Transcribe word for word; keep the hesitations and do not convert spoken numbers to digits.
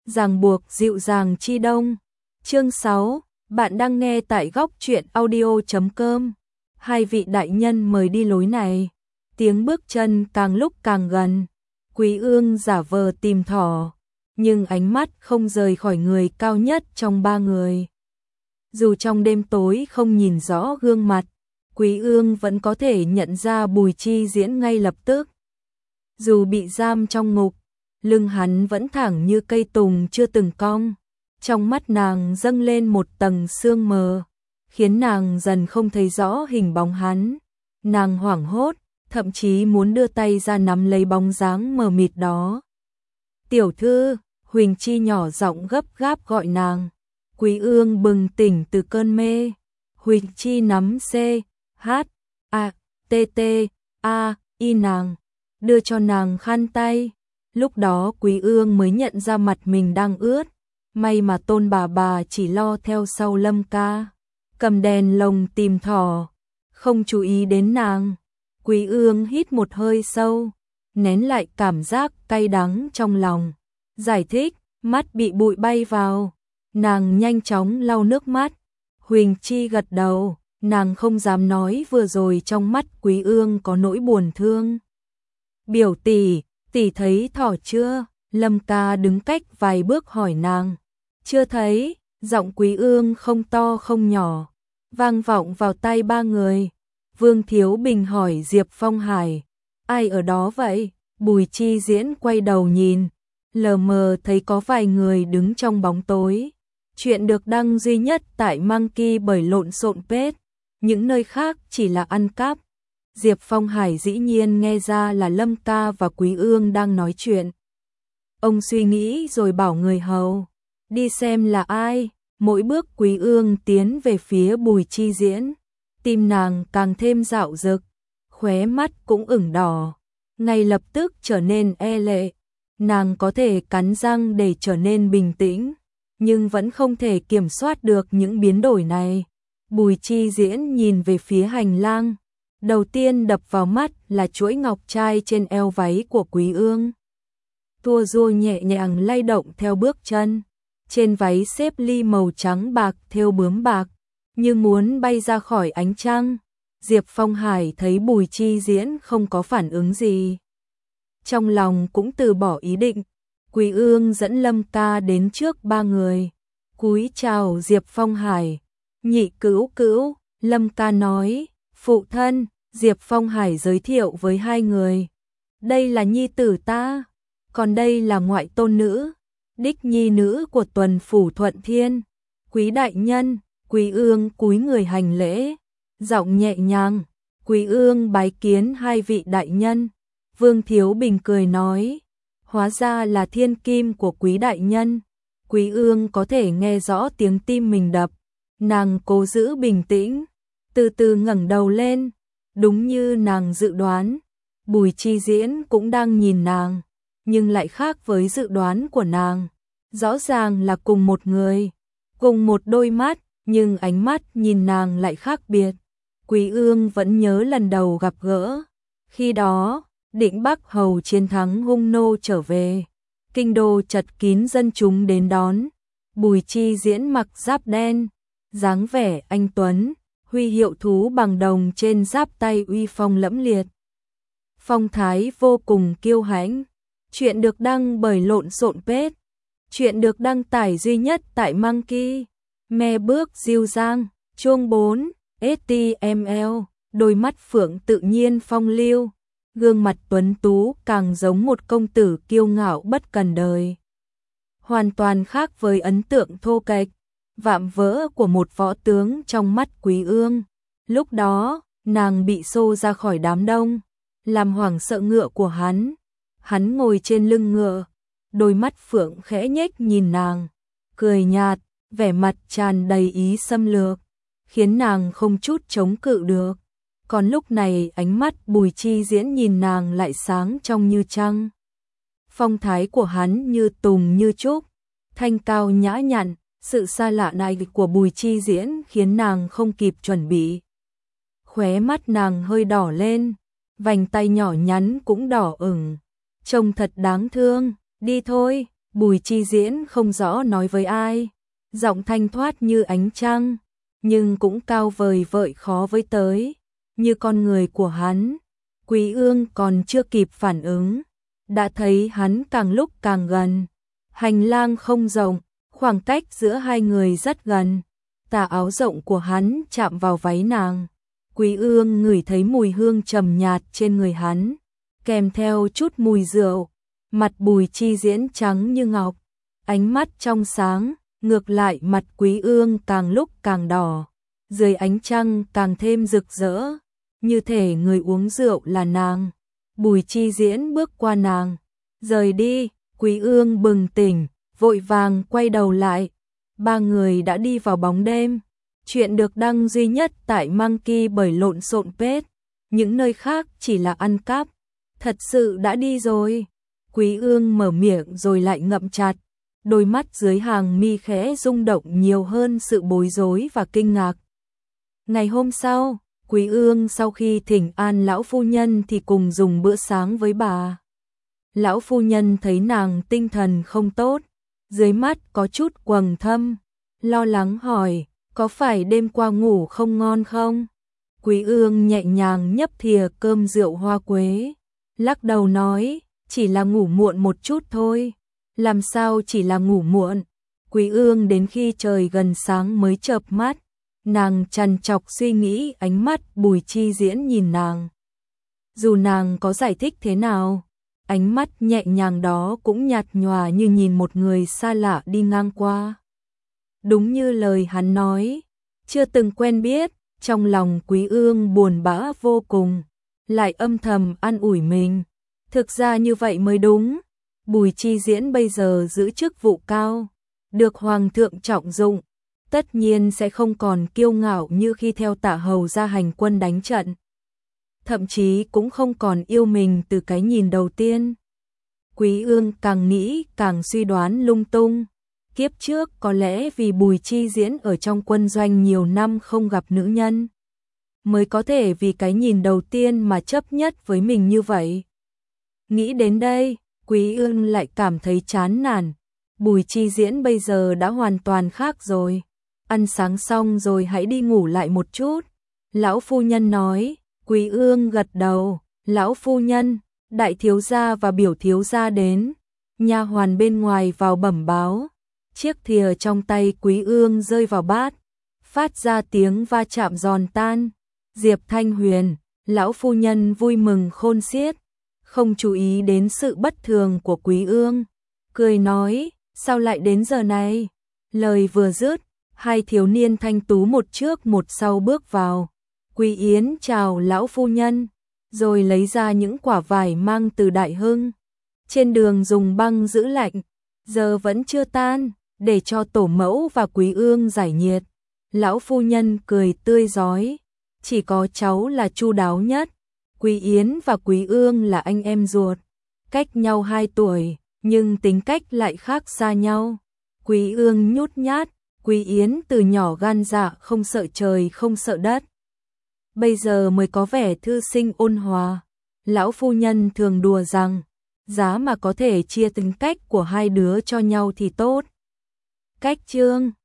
ràng buộc dịu dàng chi đông. Chương sáu, bạn đang nghe tại góc truyện audio chấm com. Hai vị đại nhân mời đi lối này. Tiếng bước chân càng lúc càng gần. Quý Ương giả vờ tìm thỏ, nhưng ánh mắt không rời khỏi người cao nhất trong ba người. Dù trong đêm tối không nhìn rõ gương mặt, Quý Ương vẫn có thể nhận ra Bùi Chi Diễn ngay lập tức. Dù bị giam trong ngục, lưng hắn vẫn thẳng như cây tùng chưa từng cong. Trong mắt nàng dâng lên một tầng sương mờ, khiến nàng dần không thấy rõ hình bóng hắn. Nàng hoảng hốt, thậm chí muốn đưa tay ra nắm lấy bóng dáng mờ mịt đó. Tiểu thư, Huỳnh Chi nhỏ giọng gấp gáp gọi nàng. Quý Ương bừng tỉnh từ cơn mê. Huỳnh Chi nắm C, H, A, T, T, A, Y nàng, đưa cho nàng khăn tay. Lúc đó Quý Ương mới nhận ra mặt mình đang ướt. May mà Tôn bà bà chỉ lo theo sau Lâm ca, cầm đèn lồng tìm thỏ, không chú ý đến nàng. Quý Ương hít một hơi sâu, nén lại cảm giác cay đắng trong lòng. Giải thích, mắt bị bụi bay vào. Nàng nhanh chóng lau nước mắt. Huỳnh Chi gật đầu, nàng không dám nói vừa rồi trong mắt Quý Ương có nỗi buồn thương. Biểu tỷ, tỷ thấy thỏ chưa? Lâm ca đứng cách vài bước hỏi nàng. Chưa thấy, giọng Quý Ương không to không nhỏ, vang vọng vào tai ba người. Vương Thiếu Bình hỏi Diệp Phong Hải, ai ở đó vậy? Bùi Chi Diễn quay đầu nhìn, lờ mờ thấy có vài người đứng trong bóng tối. Chuyện được đăng duy nhất tại Monkey bởi lộn xộn page, những nơi khác chỉ là ăn cắp. Diệp Phong Hải dĩ nhiên nghe ra là Lâm ca và Quý Ương đang nói chuyện. Ông suy nghĩ rồi bảo người hầu đi xem là ai. Mỗi bước Quý Ương tiến về phía Bùi Chi Diễn, tim nàng càng thêm dạo dực, khóe mắt cũng ửng đỏ, ngay lập tức trở nên e lệ. Nàng có thể cắn răng để trở nên bình tĩnh, nhưng vẫn không thể kiểm soát được những biến đổi này. Bùi Chi Diễn nhìn về phía hành lang, đầu tiên đập vào mắt là chuỗi ngọc trai trên eo váy của Quý Ương. Tua rua nhẹ nhàng lay động theo bước chân, trên váy xếp ly màu trắng bạc thêu bướm bạc, như muốn bay ra khỏi ánh trăng. Diệp Phong Hải thấy Bùi Chi Diễn không có phản ứng gì, trong lòng cũng từ bỏ ý định. Quý Ương dẫn Lâm ca đến trước ba người, cúi chào Diệp Phong Hải. Nhị cữu cữu, Lâm ca nói, phụ thân. Diệp Phong Hải giới thiệu với hai người, đây là nhi tử ta, còn đây là ngoại tôn nữ, đích nhi nữ của tuần phủ Thuận Thiên. Quý đại nhân. Quý Ương cúi người hành lễ, giọng nhẹ nhàng. Quý Ương bái kiến hai vị đại nhân. Vương Thiếu Bình cười nói, hóa ra là thiên kim của Quý đại nhân. Quý Ương có thể nghe rõ tiếng tim mình đập, nàng cố giữ bình tĩnh, từ từ ngẩng đầu lên. Đúng như nàng dự đoán, Bùi Chi Diễn cũng đang nhìn nàng, nhưng lại khác với dự đoán của nàng. Rõ ràng là cùng một người, cùng một đôi mắt, nhưng ánh mắt nhìn nàng lại khác biệt. Quý Ương vẫn nhớ lần đầu gặp gỡ, khi đó Định Bắc Hầu chiến thắng hung nô trở về, kinh đô chật kín dân chúng đến đón. Bùi Chi Diễn mặc giáp đen, dáng vẻ anh tuấn, huy hiệu thú bằng đồng trên giáp tay uy phong lẫm liệt, phong thái vô cùng kiêu hãnh. Chuyện được đăng bởi lộn xộn page, chuyện được đăng tải duy nhất tại Monkey. Me bước diêu dang, chuông bốn, ếch ti em eo, đôi mắt phượng tự nhiên phong lưu, gương mặt tuấn tú càng giống một công tử kiêu ngạo bất cần đời. Hoàn toàn khác với ấn tượng thô kệch, vạm vỡ của một võ tướng trong mắt Quý Ương. Lúc đó, nàng bị xô ra khỏi đám đông, làm hoảng sợ ngựa của hắn. Hắn ngồi trên lưng ngựa, đôi mắt phượng khẽ nhếch nhìn nàng, cười nhạt, vẻ mặt tràn đầy ý xâm lược, khiến nàng không chút chống cự được. Còn lúc này ánh mắt Bùi Chi Diễn nhìn nàng lại sáng trong như trăng. Phong thái của hắn như tùng như trúc, thanh cao nhã nhặn. Sự xa lạ này của Bùi Chi Diễn khiến nàng không kịp chuẩn bị. Khóe mắt nàng hơi đỏ lên, vành tay nhỏ nhắn cũng đỏ ửng, trông thật đáng thương. Đi thôi, Bùi Chi Diễn không rõ nói với ai, giọng thanh thoát như ánh trăng, nhưng cũng cao vời vợi khó với tới, như con người của hắn. Quý Ương còn chưa kịp phản ứng, đã thấy hắn càng lúc càng gần. Hành lang không rộng, khoảng cách giữa hai người rất gần. Tà áo rộng của hắn chạm vào váy nàng. Quý Ương ngửi thấy mùi hương trầm nhạt trên người hắn, kèm theo chút mùi rượu. Mặt Bùi Chi Diễn trắng như ngọc, ánh mắt trong sáng, ngược lại mặt Quý Ương càng lúc càng đỏ, dưới ánh trăng càng thêm rực rỡ, như thể người uống rượu là nàng. Bùi Chi Diễn bước qua nàng, rời đi. Quý Ương bừng tỉnh, vội vàng quay đầu lại. Ba người đã đi vào bóng đêm. Chuyện được đăng duy nhất tại Monkey bởi lộn xộn page. Những nơi khác chỉ là ăn cắp. Thật sự đã đi rồi. Quý Ương mở miệng rồi lại ngậm chặt. Đôi mắt dưới hàng mi khẽ rung động nhiều hơn sự bối rối và kinh ngạc. Ngày hôm sau, Quý Ương sau khi thỉnh an lão phu nhân thì cùng dùng bữa sáng với bà. Lão phu nhân thấy nàng tinh thần không tốt, dưới mắt có chút quầng thâm, lo lắng hỏi, có phải đêm qua ngủ không ngon không? Quý Ương nhẹ nhàng nhấp thìa cơm rượu hoa quế, lắc đầu nói, chỉ là ngủ muộn một chút thôi. Làm sao chỉ là ngủ muộn? Quý Ương đến khi trời gần sáng mới chợp mắt, nàng trằn trọc suy nghĩ. Ánh mắt Bùi Chi Diễn nhìn nàng, dù nàng có giải thích thế nào, ánh mắt nhẹ nhàng đó cũng nhạt nhòa như nhìn một người xa lạ đi ngang qua. Đúng như lời hắn nói, chưa từng quen biết. Trong lòng Quý Ương buồn bã vô cùng, lại âm thầm an ủi mình, thực ra như vậy mới đúng. Bùi Chi Diễn bây giờ giữ chức vụ cao, được hoàng thượng trọng dụng, tất nhiên sẽ không còn kiêu ngạo như khi theo Tả Hầu ra hành quân đánh trận, thậm chí cũng không còn yêu mình từ cái nhìn đầu tiên. Quý Ương càng nghĩ càng suy đoán lung tung. Kiếp trước có lẽ vì Bùi Chi Diễn ở trong quân doanh nhiều năm không gặp nữ nhân, mới có thể vì cái nhìn đầu tiên mà chấp nhất với mình như vậy. Nghĩ đến đây, Quý Ương lại cảm thấy chán nản. Bùi Chi Diễn bây giờ đã hoàn toàn khác rồi. Ăn sáng xong rồi hãy đi ngủ lại một chút. Lão phu nhân nói. Quý Ương gật đầu. Lão phu nhân, đại thiếu gia và biểu thiếu gia đến. Nha hoàn bên ngoài vào bẩm báo. Chiếc thìa trong tay Quý Ương rơi vào bát, phát ra tiếng va chạm giòn tan. Diệp Thanh Huyền, lão phu nhân vui mừng khôn xiết, không chú ý đến sự bất thường của Quý Ương, cười nói, sao lại đến giờ này? Lời vừa dứt, hai thiếu niên thanh tú một trước một sau bước vào. Quý Yến chào lão phu nhân, rồi lấy ra những quả vải mang từ Đại Hưng. Trên đường dùng băng giữ lạnh, giờ vẫn chưa tan, để cho tổ mẫu và Quý Ương giải nhiệt. Lão phu nhân cười tươi rói, chỉ có cháu là chu đáo nhất. Quý Yến và Quý Ương là anh em ruột, cách nhau hai tuổi, nhưng tính cách lại khác xa nhau. Quý Ương nhút nhát, Quý Yến từ nhỏ gan dạ không sợ trời không sợ đất. Bây giờ mới có vẻ thư sinh ôn hòa. Lão phu nhân thường đùa rằng, giá mà có thể chia tính cách của hai đứa cho nhau thì tốt. Cách chương